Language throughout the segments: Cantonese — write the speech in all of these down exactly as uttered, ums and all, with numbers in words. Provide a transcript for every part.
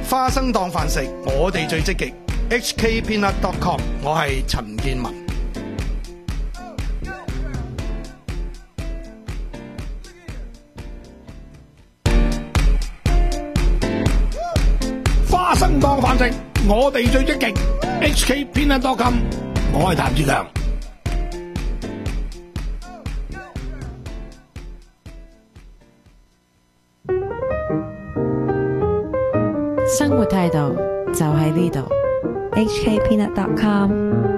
花生當飯食，我哋最積極。H K Peanut dot com， 我係陳建文。 花生當飯食，我哋最積極。H K Peanut dot com， 我係譚志強。 生活態度就喺呢度。 H K Peanut dot com。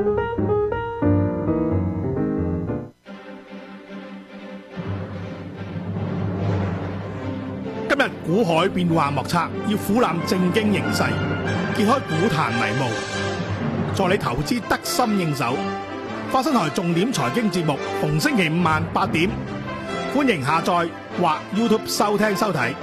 今日股海變幻莫測，要俯瞰正經形勢，揭開股壇迷霧，助你投資得心應手。花生台重點財經節目，逢星期五晚八點，歡迎下載或 YouTube 收聽收睇。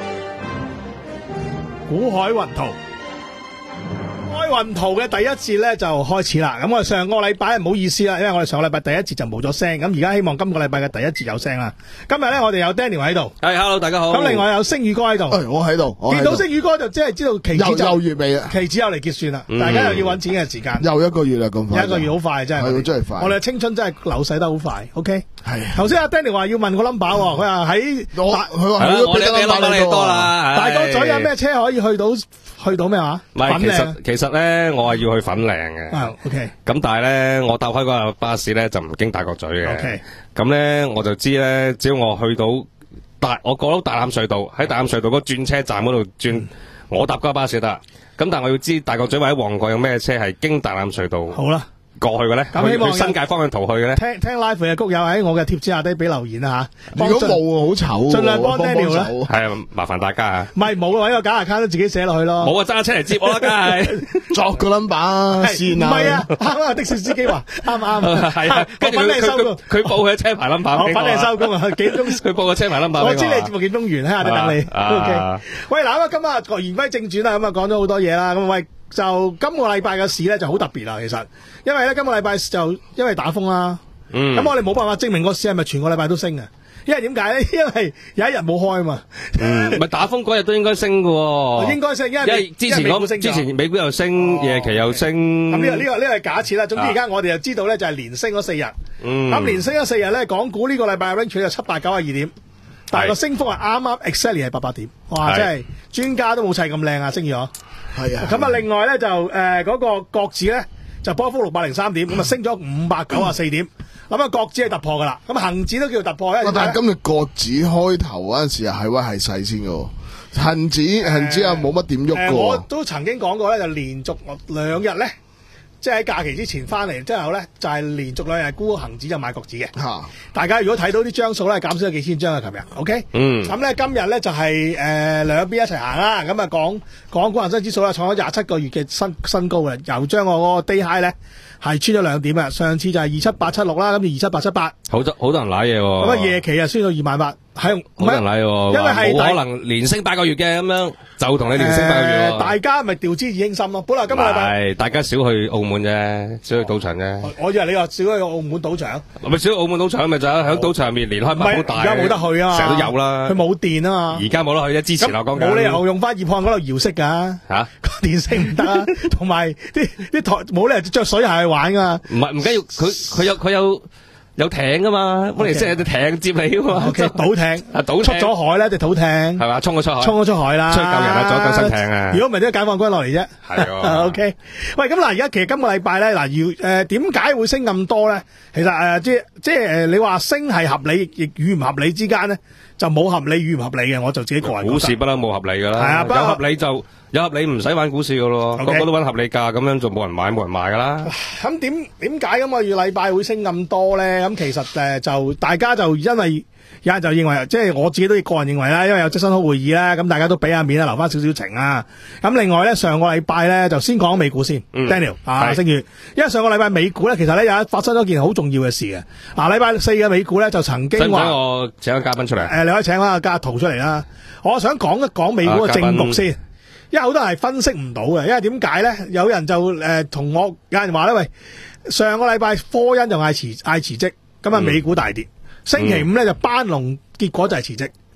股海雲圖。開運圖嘅第一節咧就開始啦，咁我哋上個禮拜唔好意思啦，因為我哋上個禮拜第一節就冇咗聲，咁而家希望今個禮拜嘅第一節有聲啦。今日咧我哋有 Daniel 喺度， 係 hello 大家好。 咁另外有星宇哥喺度， 誒我喺度， 見到星宇哥就即係知道期指又就又月尾啦， 期指又嚟結算啦，大家又要揾錢嘅時間， 又一個月啦咁快， 一個月好快真係， 係真係快， 我哋嘅青春真係流逝得好快。OK， 係頭先阿 Daniel 話要問個 number，佢話喺我佢話係我哋俾 number 你多啦， 大角咀有咩車可以去到去到咩話？ 唔係，其實其實咧，我係要去粉嶺嘅。 啊 OK， 咁但係咧，我搭開嗰個巴士咧就唔經大角咀嘅。 OK， 咁咧我就知咧，只要我去到大，我過到大欖隧道，喺大欖隧道嗰轉車站嗰度轉，我搭嗰個巴士得。咁但係我要知大角咀或者旺角有咩車係經大欖隧道。 好啦。 過去嘅咧， 咁希望新界方向圖去嘅咧， 聽聽 live 嘅谷友喺我嘅貼紙下低俾留言啊吓。如果冇好醜， 盡量幫 Daniel 啦。 係啊，麻煩大家啊。 唔係冇啊，搵個假 account 都自己寫落去咯。 冇啊，揸車嚟接我啦，梗係作個 number 先啊。 唔係啊，啱啱的士司機話啱啱。 係啊，跟住佢佢佢報佢車牌 number 俾我。 我返嚟收工啊，幾鐘佢報個車牌 number 俾我。 我知你節目幾鐘完，喺下底等你。OK。喂，嗱咁啊，今日言歸正傳啦，咁啊講咗好多嘢啦，咁喂。就今個禮拜嘅市咧就好特別啦，其實，因為咧今個禮拜就因為打風啦，咁、嗯、我哋冇辦法證明個市係咪全個禮拜都升嘅，因為點解咧？因為有一日冇開啊嘛， 嗯，咪打風嗰日都應該升嘅、哦， 應該升，因為， 因為之前嗰之前美股又升，夜、哦、期又升， 咁呢、這個呢、這個呢、這個係假設啦。總之而家我哋就知道咧就係連升咗四日，咁、嗯、連升咗四日咧，港股呢個禮拜 range 就七百九十二點。但係個升幅係啱啱 exactly 係八百點，哇！真係專家都冇砌咁靚啊，升咗。 係啊。咁啊，另外咧就誒嗰、呃那個國指咧就波幅六百零三點，咁、嗯、啊升咗五百九十四點。咁啊國指係突破噶啦，咁恒指都叫突破。 但係今日國指開頭嗰陣時係威係勢先嘅，恒指恒指又冇乜點喐過。 我都曾經講過咧，就連續兩日咧。即係喺假期之前翻嚟之後咧，就係、是、連續兩日沽恒指就買國指嘅。嚇、啊！大家如果睇到啲張數咧，減少咗幾千張啊！琴日，OK。嗯。咁咧今日咧就係、是、誒、呃、兩邊一齊行啦。咁啊講講股恒生指數啦，創咗廿七個月嘅新新高嘅，又將我嗰個 day high 咧係穿咗兩點啊！上次就係二七八七六啦，咁就二七八七八。 好多好多人揦嘢喎。咁啊夜期啊穿到二萬八。係好多人嚟喎， 因為係冇可能連升八個月嘅咁樣，就同你連升八個月、呃。大家咪調之以興心咯。本來今個禮拜係大家少去澳門啫，少去賭場啫。 我以為你話少去澳門賭場， 咪少去澳門賭場咪就喺賭場入面連開百好大。 而家冇得去啊， 成日都有啦。 佢冇電啊嘛。 而家冇得去啫，之前我講緊。 冇理由用翻葉漢嗰度搖骰㗎。嚇，電聲唔得啊，同埋啲啲台冇理由着水鞋去玩㗎。 唔係唔緊要，佢佢有佢有。有艇噶嘛，我哋即係有隻艇接你噶嘛。 O K， 賭艇啊，賭出咗海咧，隻賭艇係嘛，衝咗出海， 衝咗出海啦， 出去救人啊，做救生艇啊。 如果唔係都解放軍落嚟啫。 係啊。 O K， 喂，咁嗱，而家其實今個禮拜咧，嗱，要誒點解會升咁多咧？其實誒、呃，即即係誒，你話升係合理，亦與唔合理之間咧，就冇合理與唔合理嘅。我就自己個人覺得。 股市不嬲冇合理噶啦，係啊，有合理就。有合理唔使玩股市噶咯，個、okay. 個都揾合理價，咁樣就冇人買冇人賣噶啦。 咁點點解今個月禮拜會升咁多咧？咁其實誒就大家就因為有人就認為，即係我自己都個人認為啦，因為有質詢好會議啦，咁大家都俾下面啦，留翻少少情啊。咁另外咧，上個禮拜咧就先講美股先、嗯、，Daniel 啊，星月，因為上個禮拜美股咧其實咧有發生咗件好重要嘅事嘅。嗱，禮拜四嘅美股咧就曾經話， 使唔使我請個嘉賓出嚟？誒、 呃，你可以請翻個嘉圖出嚟啦。我想講一講美股嘅政局先。因為好多人係分析唔到嘅，因為點解咧？有人就誒同、呃、我有人話咧，喂，上個禮拜科恩就嗌辭嗌辭職，咁啊美股大跌。嗯、星期五咧就班農，結果就係辭職。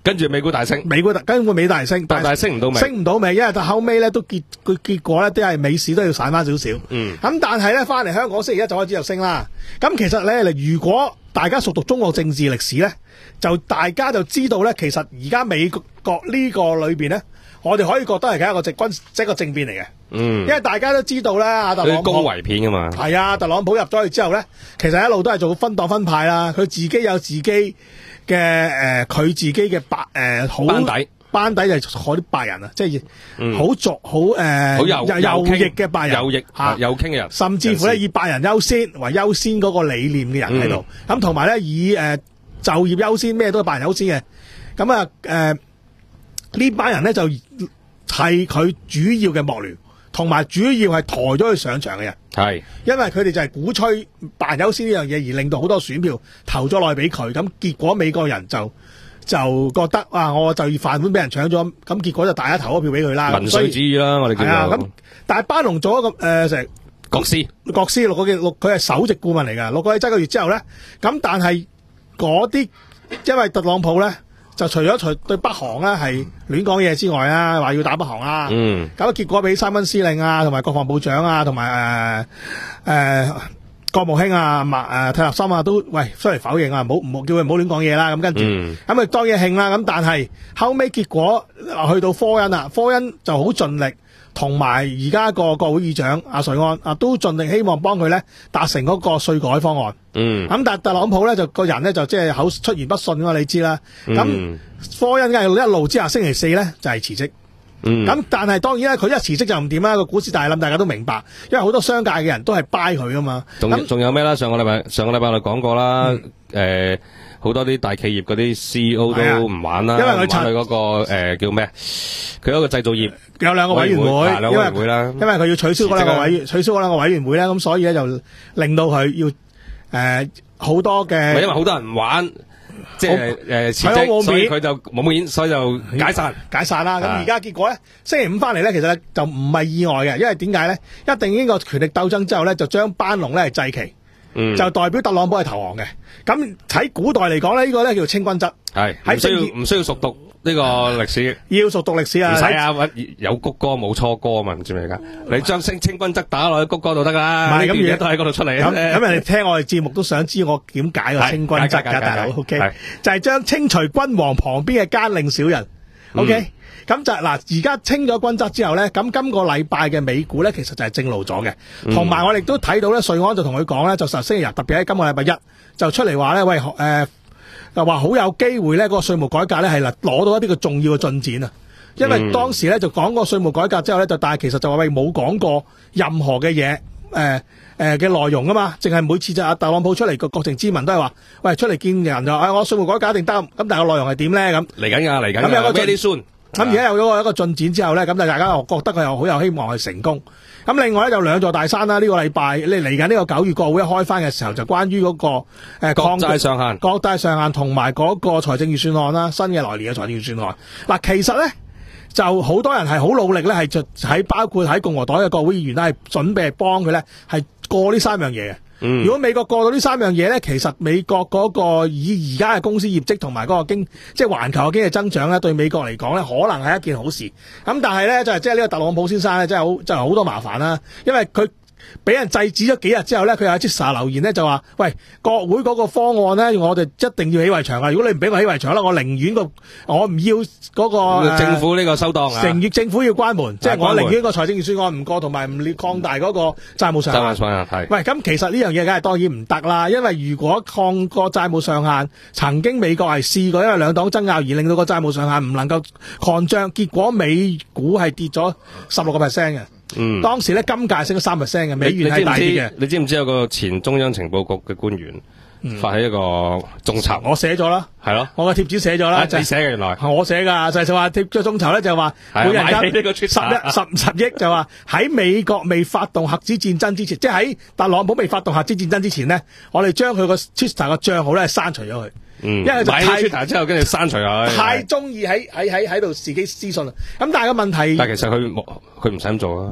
跟住美股大升， 美股跟住美大升， 但係升唔到尾， 升唔到尾，因為到後尾咧都結佢結果咧都係美市都要散翻少少。 嗯， 咁但係咧翻嚟香港星期一就開始就升啦。咁其實咧，如果大家熟讀中國政治歷史咧，就大家就知道咧，其實而家美國呢個裏邊咧，我哋可以覺得係一個直軍即係一個政變嚟嘅。 嗯， 因為大家都知道咧，阿特朗普高圍片噶嘛， 係啊，特朗普入咗去之後咧，其實一路都係做分黨分派啦，佢自己有自己嘅誒，佢、呃、自己嘅白誒好班底，班底就係嗰啲白人啊，即係好俗好誒，好右右翼嘅白人， 右翼吓右傾嘅人， 甚至乎咧以白人優先為優先嗰個理念嘅人喺度，咁同埋咧以誒、呃、就業優先，咩都係白人優先嘅，咁啊誒呢班人咧就係佢主要嘅幕僚。同埋主要係抬咗佢上場嘅人，係因為佢哋就係鼓吹白人優先呢樣嘢，而令到好多選票投咗落去俾佢，咁結果美國人就就覺得啊，我就業飯碗俾人搶咗，咁結果就大家投咗票俾佢啦。 民粹主義啦，我哋叫做。咁但係班農做一個誒成國師， 國師六個幾六，佢係首席顧問嚟㗎，六個幾七個月之後咧，咁但係嗰啲因為特朗普咧。就除咗除對北韓咧係亂講嘢之外啦，話要打北韓啦，嗯，咁結果俾三軍司令啊，同埋國防部長啊，同埋誒誒國務卿啊，麥誒泰勒森啊，都喂出嚟否認啊，唔好唔好叫佢唔好亂講嘢啦，咁跟住咁咪當嘢慶啦，咁但係後尾結果去到科恩啊，科恩就好盡力。同埋而家個國會議長阿瑞安啊，都盡力希望幫佢咧達成嗰個稅改方案。嗯，咁但係特朗普咧就個人咧就即係口出言不遜㗎嘛，你知啦。咁、嗯、科恩嘅一路之下，星期四咧就係辭職。嗯，咁但係當然咧，佢一辭職就唔掂啦，個股市大冧，大家都明白，因為好多商界嘅人都係 buy 佢噶嘛。 仲仲有咩啦？上個禮拜上個禮拜我哋講過啦，誒、嗯。呃好多啲大企業嗰啲 C E O 都唔玩啦，因為佢佢嗰個誒、呃、叫咩？佢嗰個製造業有兩個委員會， 兩個委員會啦。 因為佢要取消嗰兩個委員，取消嗰兩個委員會咧，咁所以咧就令到佢要誒好、呃、多嘅。因為好多人唔玩，即係誒辭職，所以佢就冇面，所以就解散解散啦。咁而家結果咧，星期五翻嚟咧，其實咧就唔係意外嘅，因為點解咧？一定呢個權力鬥爭之後咧，就將班農咧係祭旗。嗯、就代表特朗普係投降嘅，咁喺古代嚟講咧，呢、這個咧叫做清君側， 係唔需要唔需要熟讀呢個歷史， 要熟讀歷史啊， 唔使啊，有谷歌冇錯歌啊嘛，唔知咩噶，你將清清君側打落去谷歌度得噶啦，呢啲嘢都喺嗰度出嚟。咁咁人哋聽我哋節目都想知我點解個清君側噶，大佬 ，OK，就係將清除君王旁邊嘅奸佞小人 ，OK。嗯咁就嗱，而家清咗君側之後咧，咁今個禮拜嘅美股咧，其實就係正路咗嘅。同、嗯、埋我哋都睇到咧，瑞安就同佢講咧，就實星期日，特別喺今個禮拜一就出嚟話咧，喂，誒、呃，就話好有機會咧，嗰個稅務改革咧係嗱攞到一啲嘅重要嘅進展啊。因為當時咧就講過稅務改革之後咧，就但係其實就話喂冇講過任何嘅嘢，誒誒嘅內容啊嘛，淨係每次就阿特朗普出嚟個國情咨文都係話，喂出嚟見人就誒、哎、我稅務改革一定得，咁但係個內容係點咧咁？嚟緊㗎，嚟緊。咁有個 very soon。咁而家有咗一個進展之後咧，咁就大家又覺得佢又好有希望去成功。咁另外咧就兩座大山啦，呢、這個禮拜你嚟緊呢個九月國會一開翻嘅時候，就關於嗰、那個誒、呃、國債上限、國債上限同埋嗰個財政預算案啦，新嘅來年嘅財政預算案。嗱，其實咧就好多人係好努力咧，係就喺包括喺共和黨嘅國會議員咧，係準備幫佢咧係過呢三樣嘢嘅。嗯、如果美國過到呢三樣嘢咧，其實美國嗰個以而家嘅公司業績同埋嗰個經即係環球嘅經濟增長咧，對美國嚟講咧，可能係一件好事。咁但係咧，就係即係呢個特朗普先生咧，真係好真係好多麻煩啦，因為佢俾人制止咗幾日之後咧，佢有即時留言咧就話：喂，國會嗰個方案咧，我哋一定要起圍牆啊！如果你唔俾我起圍牆啦，我寧願個我唔要嗰個政府呢個收檔啊！成月政府要關門，即係我寧願個財政預算案唔過，同埋唔擴大嗰個債務上限。債務上限係。喂，咁其實呢樣嘢梗係當然唔得啦，因為如果擴個債務上限，曾經美國係試過，因為兩黨爭拗而令到個債務上限唔能夠擴張，結果美股係跌咗十六個 percent 嘅。嗯，當時咧金價升咗三 percent 嘅，美元係大跌嘅。 你知唔知有個前中央情報局嘅官員發起一個眾籌？我寫咗啦， 係咯， 我個貼紙寫咗啦。 你寫嘅原來？ 我寫噶，就係就話貼咗眾籌咧，就話每人間十一十十億，就話喺美國未發動核子戰爭之前，即係喺特朗普未發動核子戰爭之前呢，我哋將佢個 Twitter 個賬號咧刪除咗佢。嗯，因為就太 Twitter 之後跟住刪除佢， 太中意喺喺喺喺度自己私信啦。咁但係個問題， 但係其實佢冇，佢唔使咁做啊。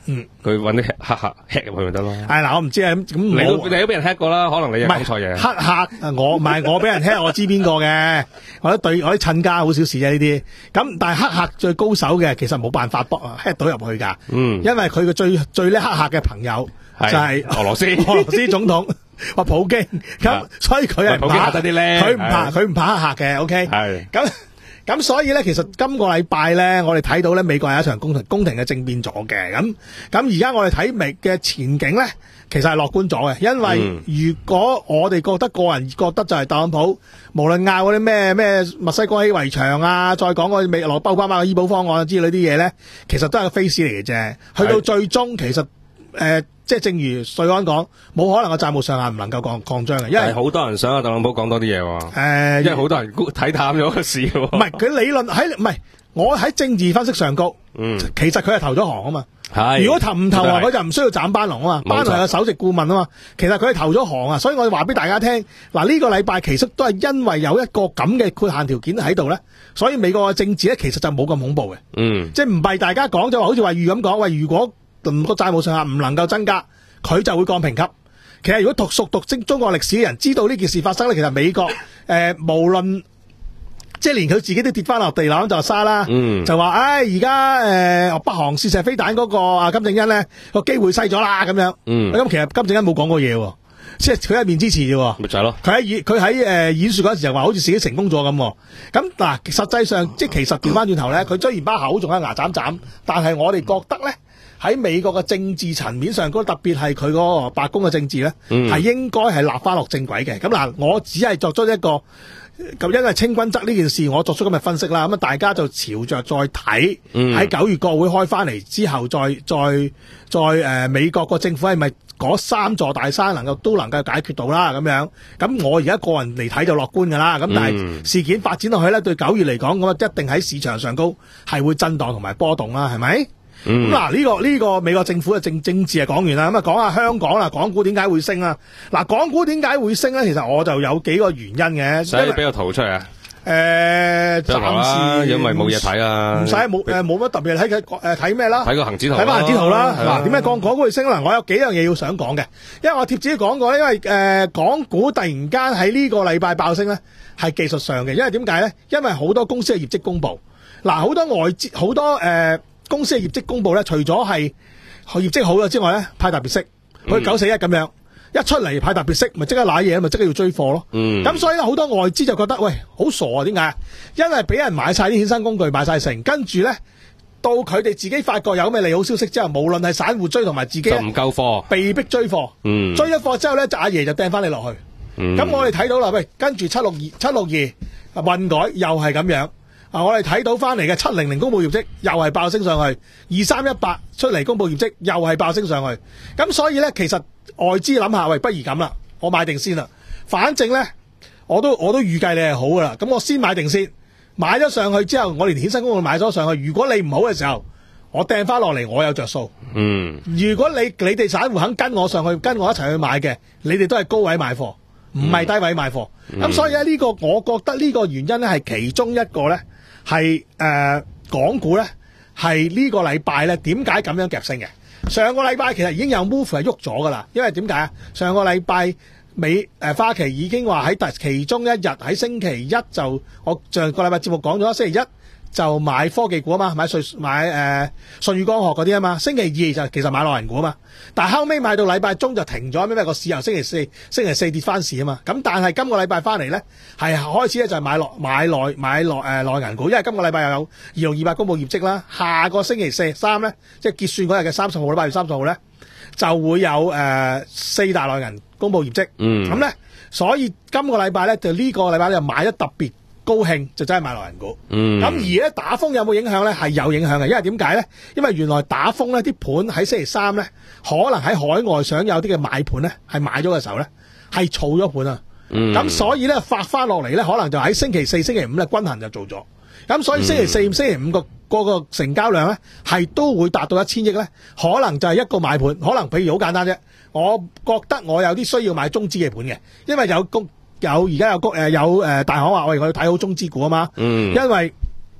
嗯， 佢揾啲黑客 hack 入去咪得咯。 係嗱，我唔知啊，咁你都你都俾人 hack 過啦，可能你又講錯嘢。 黑客我唔係我俾人 hack，我知邊個嘅，我啲對我啲親家好小事啫呢啲。咁但係黑客最高手嘅，其實冇辦法幫 hack 到入去㗎。嗯，因為佢嘅最最叻黑客嘅朋友就係俄羅斯俄羅斯總統。話普京咁，所以佢係唔怕，佢唔怕，佢唔怕黑客嘅。OK，係咁咁，所以咧，其實今個禮拜咧，我哋睇到咧，美國有一場宮廷宮廷嘅政變咗嘅。咁咁而家我哋睇美嘅前景咧，其實係樂觀咗嘅，因為如果我哋覺得個人覺得就係特朗普，無論拗嗰啲咩咩墨西哥起圍牆啊，再講嗰啲美羅奧巴馬嘅醫保方案之類啲嘢咧，其實都係個 face 嚟嘅啫。去到最終，其實誒。呃即係正如瑞安講，冇可能個債務上限唔能夠擴擴張嘅，因為好多人想阿特朗普講多啲嘢喎。誒、呃，因為好多人睇淡咗個市喎。 唔係佢理論喺唔係我喺政治分析上高，嗯，其實佢係投咗行啊嘛。係，如果投唔投行，佢就唔需要斬班農啊嘛。班農係個首席顧問啊嘛。其實佢係投咗行啊，所以我話俾大家聽，嗱呢個禮拜其實都係因為有一個咁嘅豁限條件喺度咧，所以美國嘅政治咧其實就冇咁恐怖嘅。嗯，即係唔係大家講就話好似話預咁講，喂如果個債務上限唔能夠增加，佢就會降評級。其實如果讀熟讀中中國歷史嘅人知道呢件事發生咧，其實美國誒、呃、無論即係連佢自己都跌翻落地攬就沙啦，嗯、就話唉而家誒北韓試射飛彈嗰個啊金正恩咧個機會細咗啦咁樣。咁、嗯、其實金正恩冇講過嘢，即係佢一面之詞啫。咪就係咯。佢喺演佢喺誒演說嗰陣時就話好似自己成功咗咁。咁嗱，實際上即係其實調翻轉頭咧，佢雖然把口仲有牙斬斬，但係我哋覺得咧。喺美國嘅政治層面上，嗰特別係佢嗰個白宮嘅政治咧，係、嗯、應該係立翻落正軌嘅。咁嗱，我只係作出一個咁，因為清君側呢件事，我作出咁嘅分析啦。咁啊，大家就朝着再睇喺九月國會開翻嚟之後再，再再再誒、呃、美國個政府係咪嗰三座大山能夠都能夠解決到啦？咁樣咁，我而家個人嚟睇就樂觀㗎啦。咁但係事件發展落去咧，對九月嚟講，咁啊一定喺市場上高係會震盪同埋波動啦，係咪？咁嗱呢個呢、這個美國政府嘅政政治係講完啦，咁啊講下香港啦，港股點解會升啊？嗱，港股點解會升咧？其實我就有幾個原因嘅。使俾個圖出嚟啊？誒、呃，暫時因為冇嘢睇啊，唔使冇誒冇乜特別睇嘅誒睇咩啦？睇個恒指圖，睇翻恒指圖啦。嗱，點解講港股會升咧？我有幾樣嘢要想講嘅，因為我貼紙講過，因為誒、呃、港股突然間喺呢個禮拜爆升咧，係技術上嘅，因為點解咧？因為好多公司嘅業績公布，嗱好多外資好多誒。呃公司嘅業績公布咧，除咗係業績好咗之外咧，派特別息，好似九四一咁樣，一出嚟派特別息，咪即刻瀨嘢，咪即刻要追貨咯。咁、嗯、所以咧，好多外資就覺得喂，好傻啊！點解？因為俾人買晒啲衍生工具，買晒成，跟住咧到佢哋自己發覺有咩利好消息之後，無論係散戶追同埋自己就唔夠貨，被逼追貨。嗯、追咗貨之後咧，就阿爺就掟翻你落去。咁、嗯、我哋睇到啦，喂，跟住七六二七六二混改又係咁樣。啊！我哋睇到翻嚟嘅七零零公布業績又係爆升上去，二三一八出嚟公布業績又係爆升上去。咁所以咧，其實外資諗下，喂，不如咁啦，我買定先啦。反正咧，我都我都預計你係好噶啦。咁我先買定先，買咗上去之後，我連衍生工具買咗上去。如果你唔好嘅時候，我掟翻落嚟，我有着數。嗯。如果你你哋散戶肯跟我上去，跟我一齊去買嘅，你哋都係高位買貨，唔係低位買貨。咁、嗯、所以咧，呢個我覺得呢個原因咧係其中一個咧。係誒、呃、港股咧，係呢個禮拜咧點解咁樣夾升嘅？上個禮拜其實已經有 move 係喐咗噶啦，因為點解啊？上個禮拜美誒、呃、花旗已經話喺其中一日喺星期一就我上個禮拜節目講咗，星期一就買科技股啊嘛，買瑞買誒、呃、舜宇光學嗰啲啊嘛，星期二就其實買內銀股啊嘛，但係後尾買到禮拜中就停咗，因為個市由星期四星期四跌翻市啊嘛，咁但係今個禮拜翻嚟咧係開始咧就係買落買內買內誒內銀股，因為今個禮拜又有二六二八公布業績啦，下個星期四三咧即係結算嗰日嘅三十號啦，八月三十號咧就會有誒、呃、四大內銀公布業績，嗯，咁咧所以今個禮拜咧就呢個禮拜就買得特別高興就真係買內銀股，咁、嗯、而咧打風有冇影響咧？係有影響嘅，因為點解咧？因為原來打風咧啲盤喺星期三咧，可能喺海外想有啲嘅買盤咧，係買咗嘅時候咧，係儲咗盤啊，咁、嗯、所以咧發翻落嚟咧，可能就喺星期四、星期五咧均衡就做咗，咁所以星期四、嗯、星期五個個個成交量咧係都會達到一千億咧，可能就係一個買盤，可能譬如好簡單啫，我覺得我有啲需要買中資嘅盤嘅，因為有公。有而家有誒有誒大行話我哋我要睇好中資股啊嘛，嗯，因為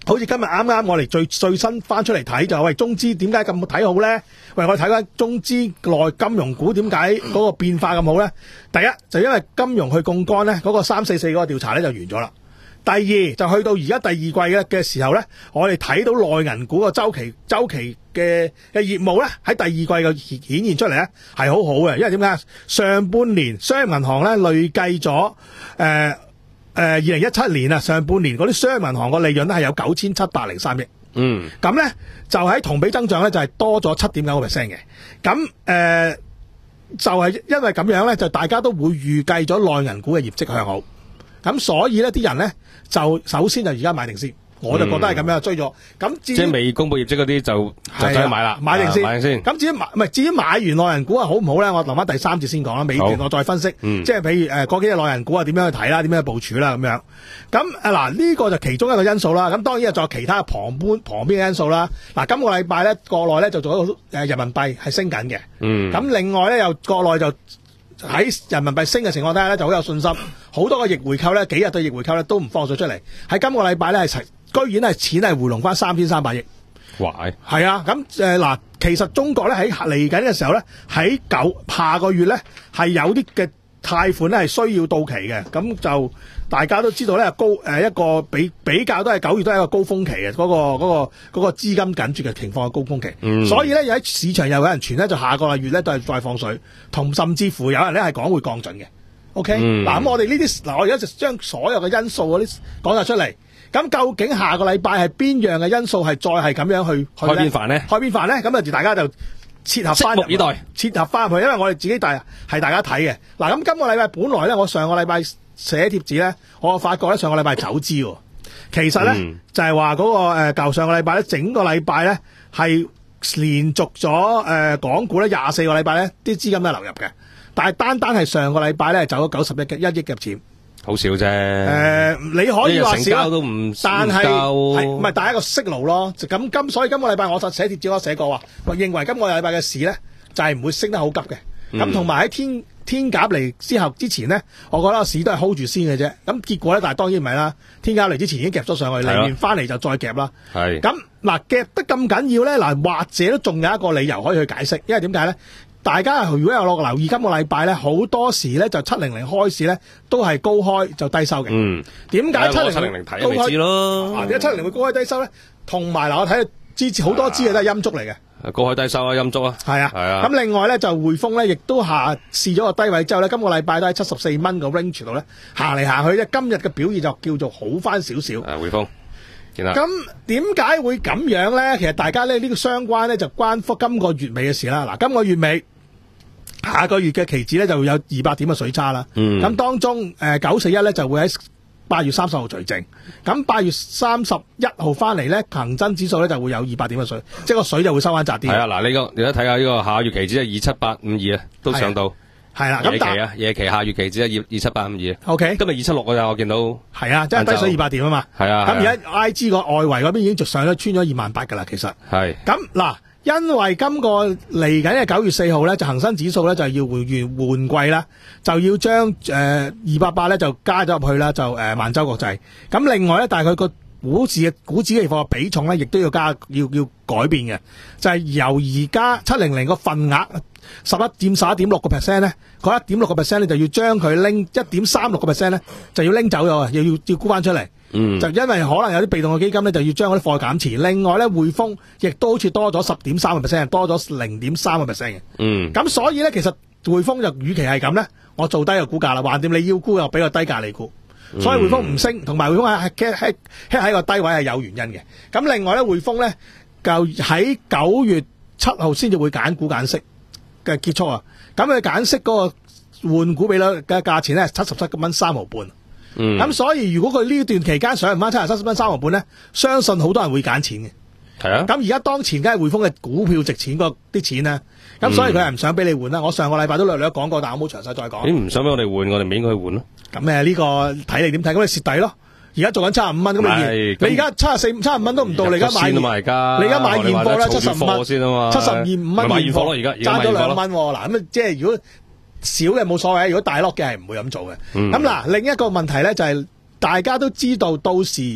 好似今日啱啱我哋最最新翻出嚟睇就係喂中資點解咁睇好咧？喂，我睇翻中資內金融股點解嗰個變化咁好咧？第一就因為金融去槓桿咧，嗰、那個三四四嗰個調查咧就完咗啦。第二就去到而家第二季嘅嘅時候咧，我哋睇到內銀股個周期周期嘅嘅業務咧喺第二季嘅顯現出嚟咧係好好嘅，因為點解？上半年商業銀行咧累計咗誒。誒，二零一七年啊，上半年嗰啲商業銀行個利潤咧係有九千七百零三億，嗯，咁咧就喺同比增長咧就係多咗七點九個 percent 嘅，咁誒、呃、就係、是、因為咁樣咧，就大家都會預計咗內銀股嘅業績向好，咁所以咧啲人咧就首先就而家買定先。我就覺得係咁樣追咗，咁即係未公布業績嗰啲就就再買啦，買定先，買定先。咁至於買唔係至於買完內銀股啊好唔好咧？我留翻第三節先講啦，尾段我再分析。嗯、即係譬如誒嗰幾隻內銀股啊點樣去睇啦，點樣去部署啦咁樣。咁誒嗱呢個就其中一個因素啦。咁當然仲有其他旁邊旁邊嘅因素啦。嗱今個禮拜咧國內咧就做咗誒人民幣係升緊嘅。嗯。咁另外咧又國內就喺人民幣升嘅情況底下咧就好有信心，好多個逆回購咧幾日對逆回購咧都唔放水出嚟。喺今個禮拜咧係居然係錢係回籠翻三千三百億，哇！係啊，咁誒嗱，其實中國咧喺嚟緊嘅時候咧，喺九下個月咧係有啲嘅貸款咧係需要到期嘅，咁就大家都知道咧高誒一個比比較都係九月都係一個高峰期嘅嗰、嗰個嗰、嗰個嗰個資金緊絀嘅情況嘅高峰期，嗯、所以咧喺市場又有人傳咧就下個月咧都係再放水，同甚至乎有人咧係講會降準嘅。OK，嗱咁、嗯啊、我哋呢啲嗱我而家就將所有嘅因素嗰啲講晒出嚟。咁究竟下個禮拜係邊樣嘅因素係再係咁樣去開邊飯咧？開邊飯咧？咁啊，大家就切合翻，拭目以待，切合翻入去，因為我哋自己大係大家睇嘅。嗱，咁今個禮拜本來咧，我上個禮拜寫貼紙咧，我發覺咧上個禮拜走資喎。其實咧、嗯、就係話嗰個誒舊上個禮拜咧，整個禮拜咧係連續咗誒、呃、港股咧廿四個禮拜咧啲資金都係流入嘅，但係單單係上個禮拜咧走咗九十億嘅一億嘅錢。好少啫，誒、呃，你可以話少，都唔但係係唔係？但係一個息路咯。咁今所以今個禮拜我就寫貼紙，我寫過話，我認為今個禮拜嘅市咧就係、是、唔會升得好急嘅。咁同埋喺天天鴿嚟之後之前咧，我覺得個市都係 hold 住先嘅啫。咁結果咧，但係當然唔係啦。天鴿嚟之前已經夾咗上去，嚟完翻嚟就再夾啦。係咁嗱，夾得咁緊要咧，嗱或者都仲有一個理由可以去解釋，因為點解咧？大家如果有落留意今個禮拜咧，好多時咧就七零零開市咧都係高開就低收嘅。嗯，點解七零零高開咯？啊，點解七零零會高開低收咧？同埋嗱，我睇之前好多支嘢都係陰燭嚟嘅。高開低收啊，陰燭啊。係啊，係啊。咁另外咧就匯豐咧，亦都下試咗個低位之後咧，今個禮拜都喺七十四蚊個 range 度咧行嚟行去啫。今日嘅表現就叫做好翻少少。誒，匯豐。咁點解會咁樣咧？其實大家咧呢個相關咧就關乎今個月尾嘅事啦。嗱，今個月尾。下個月嘅期指咧就會有二百點嘅水差啦，咁、嗯、當中誒九四一咧就會喺八月三十號除淨，咁八月三十一號翻嚟咧恒生指數咧就會有二百點嘅水，即係個水就會收翻窄啲。係啊，嗱呢個你而家睇下呢個下月期指係二七八五二啊，都上到。係啦，夜期啊，夜期下月期指係二二七八五二。O K，今日二七六啊，我見到。係啊，即係低水二百點啊嘛。係啊。咁而家 I G 個外圍嗰邊已經就上咗穿咗二萬八噶啦，其實。係。咁嗱。因為今個嚟緊嘅九月四號咧，就恒生指數咧就要換換季啦，就要將誒二八八咧就加咗入去啦，就誒、呃、萬洲國際。咁另外咧，但係佢個股市嘅股指期貨嘅比重咧，亦都要加要要改變嘅，就係、是、由而家七零零個份額十一佔十一點六個 percent 咧，嗰一點六個 percent 咧就要將佢拎一點三六個 percent 咧就要拎走咗，又要要沽翻出嚟。嗯，就因為可能有啲被動嘅基金咧，就要將嗰啲貨減持。另外咧，匯豐亦都好似多咗十點三個 percent，多咗零點三個 percent 嘅。嗯，咁所以咧，其實匯豐就與其係咁咧，我做低個股價啦，橫掂你要沽又俾個低價你沽。所以匯豐唔升，同埋匯豐係喺喺喺個低位係有原因嘅。咁另外咧，匯豐咧就喺九月七號先至會揀股揀息嘅結束啊。咁佢揀息嗰個換股比率嘅價錢咧，七十七蚊三毫半。嗯，咁所以如果佢呢段期間上唔翻七十七蚊三毫半咧，相信好多人會揀錢嘅。係啊，咁而家當前梗係匯豐嘅股票值錢個啲錢啦，咁所以佢係唔想俾你換啦。我上個禮拜都略略講過，但我冇詳細再講。你唔想俾我哋換，我哋咪應該去換咯。咁誒呢個睇你點睇，咁你蝕底咯。而家做緊七十五蚊，咁你你而家七十四、七十五蚊都唔到，你而家買你而家買現貨啦，七十五蚊先啊嘛，七十二五蚊現貨咯，而家爭咗兩蚊。嗱咁即係如果少嘅冇所謂，如果大 lot 嘅係唔會咁做嘅。咁嗱、嗯，另一個問題咧就係、是、大家都知道，到時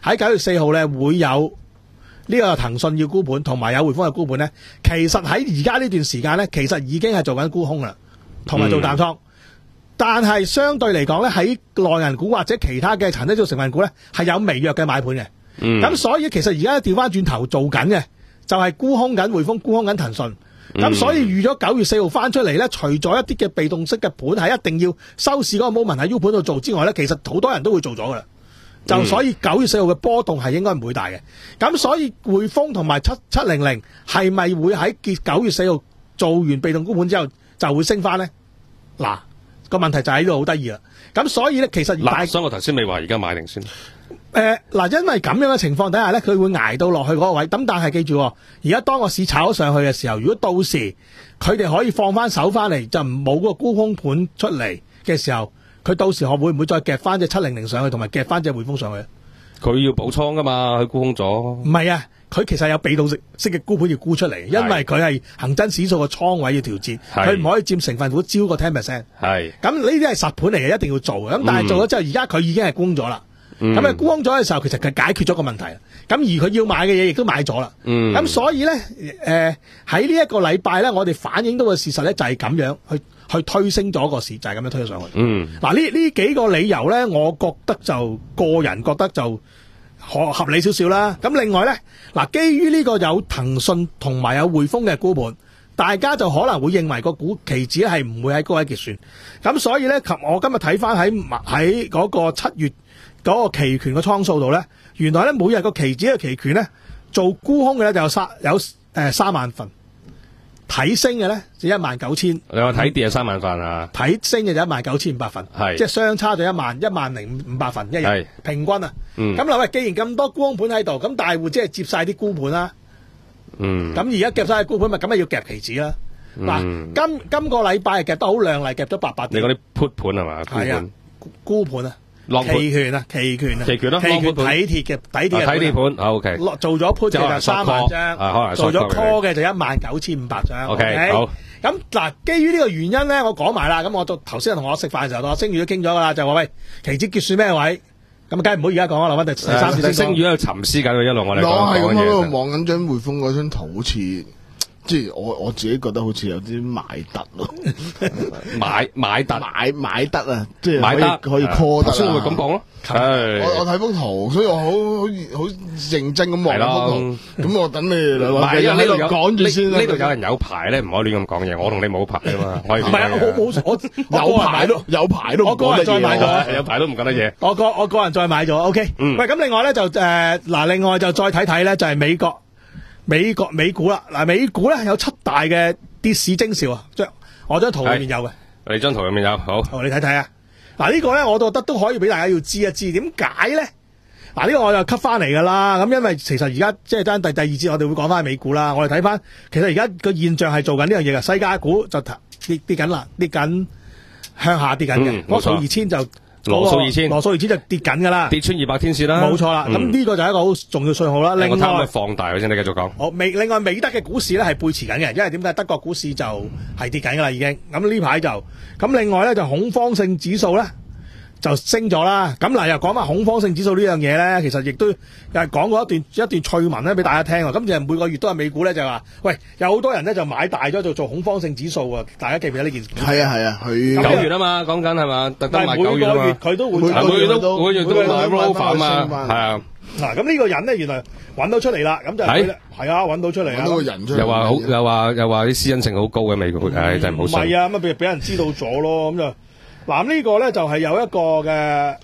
喺九月四號咧會有呢個騰訊要沽盤，同埋有匯豐嘅沽盤咧。其實喺而家呢段時間咧，其實已經係做緊沽空啦，同埋做淡倉。嗯、但係相對嚟講咧，喺內銀股或者其他嘅恒生指數成分股咧，係有微弱嘅買盤嘅。咁、嗯、所以其實而家調翻轉頭做緊嘅，就係沽空緊匯豐，沽空緊騰訊。咁、嗯、所以預咗九月四號翻出嚟咧，除咗一啲嘅被動式嘅盤係一定要收市嗰個 moment 喺 U 盤度做之外咧，其實好多人都會做咗噶啦。就所以九月四號嘅波動係應該唔會大嘅。咁所以匯豐同埋七七零零係咪會喺結九月四號做完被動沽盤之後就會升翻咧？嗱，個問題就喺度好得意啦。咁所以咧，其實嗱，所以我頭先未話而家買定先。 誒，嗱，因為咁樣嘅情況底下咧，佢會捱到落去嗰個位。咁但係記住，而家當個市炒咗上去嘅時候，如果到時佢哋可以放翻手翻嚟，就冇嗰個沽空盤出嚟嘅時候，佢到時可會唔會再夾翻隻七零零上去，同埋夾翻隻匯豐上去？ 佢要補倉噶嘛，佢沽空咗。 唔係啊，佢其實有被動式式嘅沽盤要沽出嚟，因為佢係恒生指數嘅倉位要調節，佢唔可以佔成分股超過 ten percent。係咁呢啲係實盤嚟嘅，一定要做嘅。咁但係做咗之後，而家佢已經係沽咗啦。咁啊沽空咗嘅時候，其實佢解決咗個問題。咁而佢要買嘅嘢亦都買咗啦。咁、嗯、所以咧，誒喺呢一個禮拜咧，我哋反映到嘅事實咧就係咁樣去去推升咗個市，就係、是、咁樣推咗上去。嗯，嗱呢呢幾個理由咧，我覺得就個人覺得就合合理少少啦。咁另外咧，嗱基於呢個有騰訊同埋有匯豐嘅沽盤，大家就可能會認為個股期指係唔會喺高位結算。咁所以咧，及我今日睇翻喺喺嗰個七月嗰個期權嘅倉數度咧，原來咧每日個期指嘅期權咧做沽空嘅咧就有三有誒、呃、三萬份，睇升嘅咧就一萬九千。 你話睇跌係三萬份啊？ 睇升嘅就一萬九千五百份，係即係相差咗一萬一萬零五百份一日平均啊。咁嗱喂，既然咁多沽空盤喺度，咁大戶即係接晒啲沽盤啦。嗯。咁而家夾晒啲沽盤，咪咁咪要夾期指啦。嗱、嗯，今今個禮拜係夾得好靚麗，夾咗八百點。 你嗰啲 put 盤係嘛？ 係啊，沽盤啊。期權啊，期權啊， 期權咯， 期權睇鐵嘅底鐵嘅睇鐵盤，好 OK。 落做咗 put 嘅就三萬張，做咗 call 嘅就一萬九千五百張。OK，好。咁嗱，基於呢個原因咧，我講埋啦。咁我頭先同我食飯嘅時候，同我星宇都傾咗噶啦，就話喂，期指結算咩位？咁梗係唔好而家講啦，留翻第三次。 星宇喺度沉思緊佢一路我哋講講嘢。我係咁喺度望緊張匯豐嗰張圖，好似。即係我我自己覺得好似有啲買得咯， 買買得買買得啊！即係買得可以 call 得， 所以會咁講咯。 我我睇幅圖，所以我好好好認真咁望幅圖。咁我等你哋兩位喺度講住先啦。 呢度有人有牌咧，唔可以亂咁講嘢。我同你冇牌啊嘛，可以。 唔係啊，我冇我有牌都有牌都，我個人再買咗， 有牌都唔講得嘢。 我個我個人再買咗 ，OK。喂，咁另外咧就誒嗱，另外就再睇睇咧，就係美國。美國美股啦，嗱美股咧有七大嘅跌市徵兆啊，張我張圖裏面有嘅， 你張圖裏面有，好， 好你睇睇啊，嗱呢個咧我都覺得都可以俾大家要知一知，點解咧？嗱呢個我就吸翻嚟噶啦，咁因為其實而家即係單第第二節我哋會講翻美股啦，我哋睇翻，其實而家個現象係做緊呢樣嘢嘅，世界股就跌跌緊啦，跌緊向下跌緊嘅，我數二千就。 羅素二千， 羅素二千就跌緊噶啦， 跌穿二百天線啦， 冇錯啦。咁呢、嗯、個就係一個好重要信號啦。另外， 我放大佢先，你繼續講。 好，美另外美德嘅股市咧係背馳緊嘅，因為點解德國股市就係跌緊噶啦已經。咁呢排就咁，另外咧就恐慌性指數咧就升咗啦。咁嗱又講翻恐慌性指數呢樣嘢咧，其實亦都又係講過一段一段趣聞咧俾大家聽。咁就每個月都係美股咧就話，喂有好多人咧就買大咗就做恐慌性指數啊！大家記唔記得呢件事？ 係啊係啊，佢九月啊嘛，講緊係嘛，特登買九月啊嘛。 每個月佢都會， 每個月都每個月都買 roll 啊嘛，係啊。 嗱咁呢個人咧原來揾到出嚟啦，咁就係係啊揾到出嚟啦。 揾到個人出嚟， 又話好又話又話啲私隱性好高嘅美國，唉真係唔好信。 唔係啊，咁啊俾俾人知道咗咯，咁就。嗱呢個咧就係有一個嘅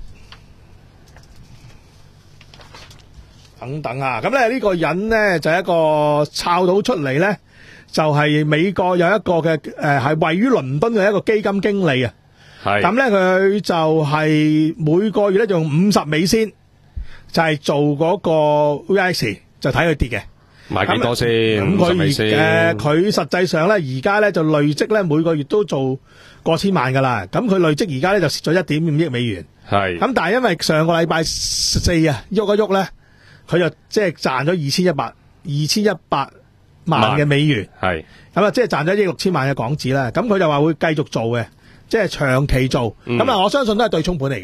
等等啊，咁咧呢個人咧就係一個抄到出嚟咧，就係美國有一個嘅誒係位於倫敦嘅一個基金經理啊。係咁咧佢就係每個月咧就用五十美仙，就係做嗰個 V I X 就睇佢跌嘅。 買幾多先？ 咁佢誒佢實際上咧而家咧就累積咧每個月都做過千萬噶啦，咁佢累積而家咧就蝕咗一點五億美元。係咁，但係因為上個禮拜四啊喐一喐咧，佢就即係賺咗二千一百二千一百萬嘅美元。係咁啊，即係賺咗一億六千萬嘅港紙啦。咁佢就話會繼續做嘅，即係長期做。咁、嗯、啊，我相信都係對沖盤嚟嘅。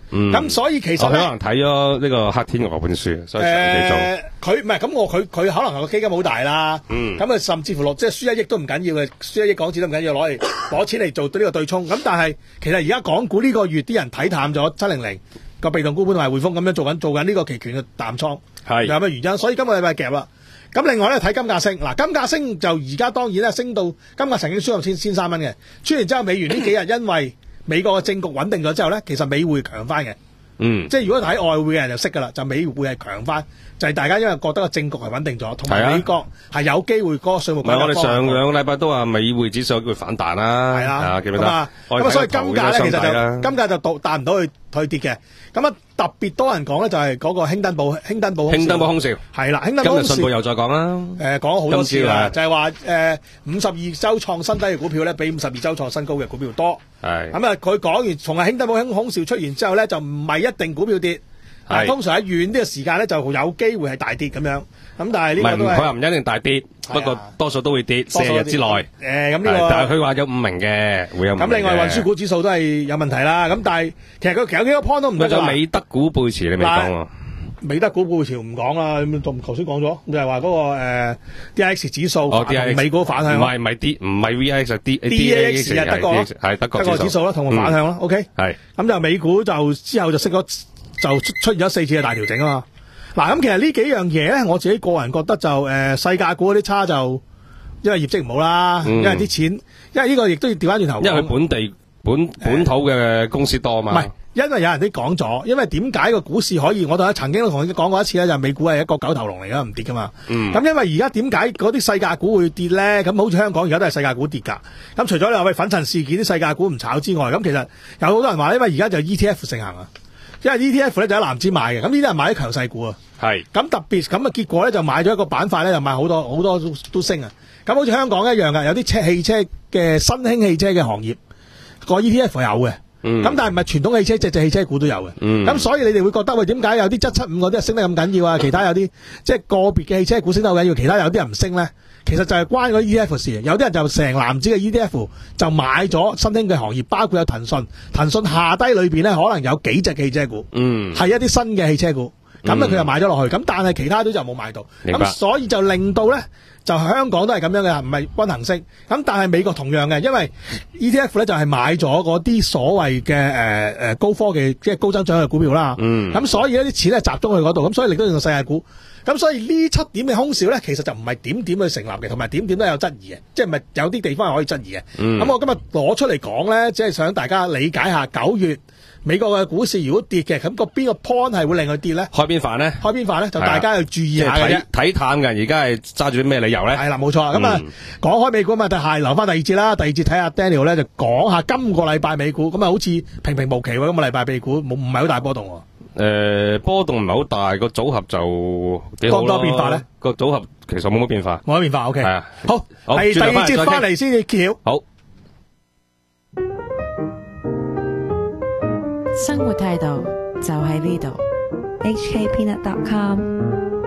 咁所以其實佢可能睇咗呢個《黑天鵝》本書，所以長期做。 誒，佢唔係咁，我佢佢可能個基金好大啦。 嗯。 咁啊，甚至乎落即係輸一億都唔緊要嘅，輸一億港紙都唔緊要，攞嚟攞錢嚟做到呢個對沖。咁但係其實而家港股呢個月啲人睇淡咗七零零個被動沽盤同埋匯豐咁樣做緊做緊呢個期權嘅淡倉，係有咩原因？所以今個禮拜夾啦。咁另外咧睇金價升，嗱金價升就而家當然咧升到金價曾經輸到千千三蚊嘅，輸完之後美元呢幾日因為美國嘅政局穩定咗之後咧，其實美匯強翻嘅。嗯，即係如果睇外匯嘅人就識噶啦，就美匯係強翻，就係、是、大家因為覺得個政局係穩定咗，同埋美國係有機會嗰個稅務。唔係、啊、我哋上兩個禮拜都話美匯指數有機會反彈啦，係啊，記唔記得？咁啊，咁所以金價咧其實就金價就到彈唔到去去跌嘅。咁啊特別多人講咧就係嗰個興登堡興登堡興登堡空少係啦，興登堡空少。今日信報又再講啦，誒講咗好多次啦，就係話誒五十二週創新低嘅股票咧，比五十二週創新高嘅股票多。係咁啊，佢講完從係興登堡空空少出現之後咧，就唔係一定股票跌。係通常喺遠啲嘅時間咧，就有機會係大跌咁樣。咁但係呢個都係佢又唔一定大跌，不過多數都會跌四日之內。誒咁呢個，但係佢話有五名嘅會有五名嘅。咁另外運輸股指數都係有問題啦。咁但係其實佢其實幾個 point 都唔得。仲有美德股背馳你未講喎？美德股背馳唔講啦，咁仲頭先講咗，就係話嗰個誒 D I X 指數同美股反向。唔係唔係 D 唔係 V I X 係 D D A X 係德國咯，係德國指數啦，同我反向咯。OK 係咁就美股就之後就升咗。就出出現咗四次嘅大調整啊嘛！嗱，咁其實呢幾樣嘢咧，我自己個人覺得就誒、呃、世界股嗰啲差就因為業績唔好啦，嗯、因為啲錢，因為呢個亦都要調翻轉頭講，因為佢本地本本土嘅公司多嘛。唔係、呃，因為有人都講咗，因為點解個股市可以？我都曾經都同你講過一次咧，就係、美股係一個九頭龍嚟噶，唔跌噶嘛。咁、嗯、因為而家點解嗰啲世界股會跌咧？咁好似香港而家都係世界股跌㗎。咁除咗你話喂粉塵事件啲世界股唔炒之外，咁其實有好多人話，因為而家就 E T F 盛行啊。因為 E T F 咧就喺藍籌買嘅，咁呢啲人買啲強勢股啊，係咁特別咁嘅結果咧就買咗一個板塊咧，就買好多好多都，都升啊！咁好似香港一樣噶，有啲車汽車嘅新興汽車嘅行業個 E T F 有嘅，咁、嗯、但係唔係傳統汽車隻隻汽車股都有嘅，咁、嗯、所以你哋會覺得喂，點解有啲七七五嗰啲升得咁緊要啊？其他有啲即係個別嘅汽車股升得好緊要，其他有啲人唔升咧？其實就係關嗰 E T F 事，有啲人就成籃子嘅 E T F 就買咗新興嘅行業，包括有騰訊，騰訊下低裏邊咧可能有幾隻汽車股，嗯，係一啲新嘅汽車股，咁咧佢就買咗落去，咁但係其他都就冇買到，咁所以就令到咧就香港都係咁樣嘅，唔係均衡升，咁但係美國同樣嘅，因為 E T F 咧就係買咗嗰啲所謂嘅誒誒高科技即係高增長嘅股票啦，嗯，咁所以呢啲錢咧集中去嗰度，咁所以令到個世界股。咁所以呢七點嘅空少咧，其實就唔係點點去成立嘅，同埋點點都有質疑嘅，即係唔係有啲地方係可以質疑嘅。咁、嗯、我今日攞出嚟講咧，只係想大家理解下九月美國嘅股市如果跌嘅，咁個邊個 point 係會令佢跌咧？開邊飯咧？開邊飯咧？就大家要注意下嘅啫。睇淡嘅，而家係揸住啲咩理由咧？係啦，冇錯。咁、嗯、啊，講開美股嘛，就係留翻第二節啦。第二節睇下 Daniel 咧，就講下今個禮拜美股。咁啊，好似平平無奇喎。今個禮拜美股冇唔係好大波動喎。誒、呃，波動唔係好大，個組合就幾好咯。多唔多變化咧？個組合其實冇乜變化，冇乜變化。O K，係啊，好，係第二節翻嚟先至揭曉。好， 生活態度就喺呢度。 H K Peanut dot com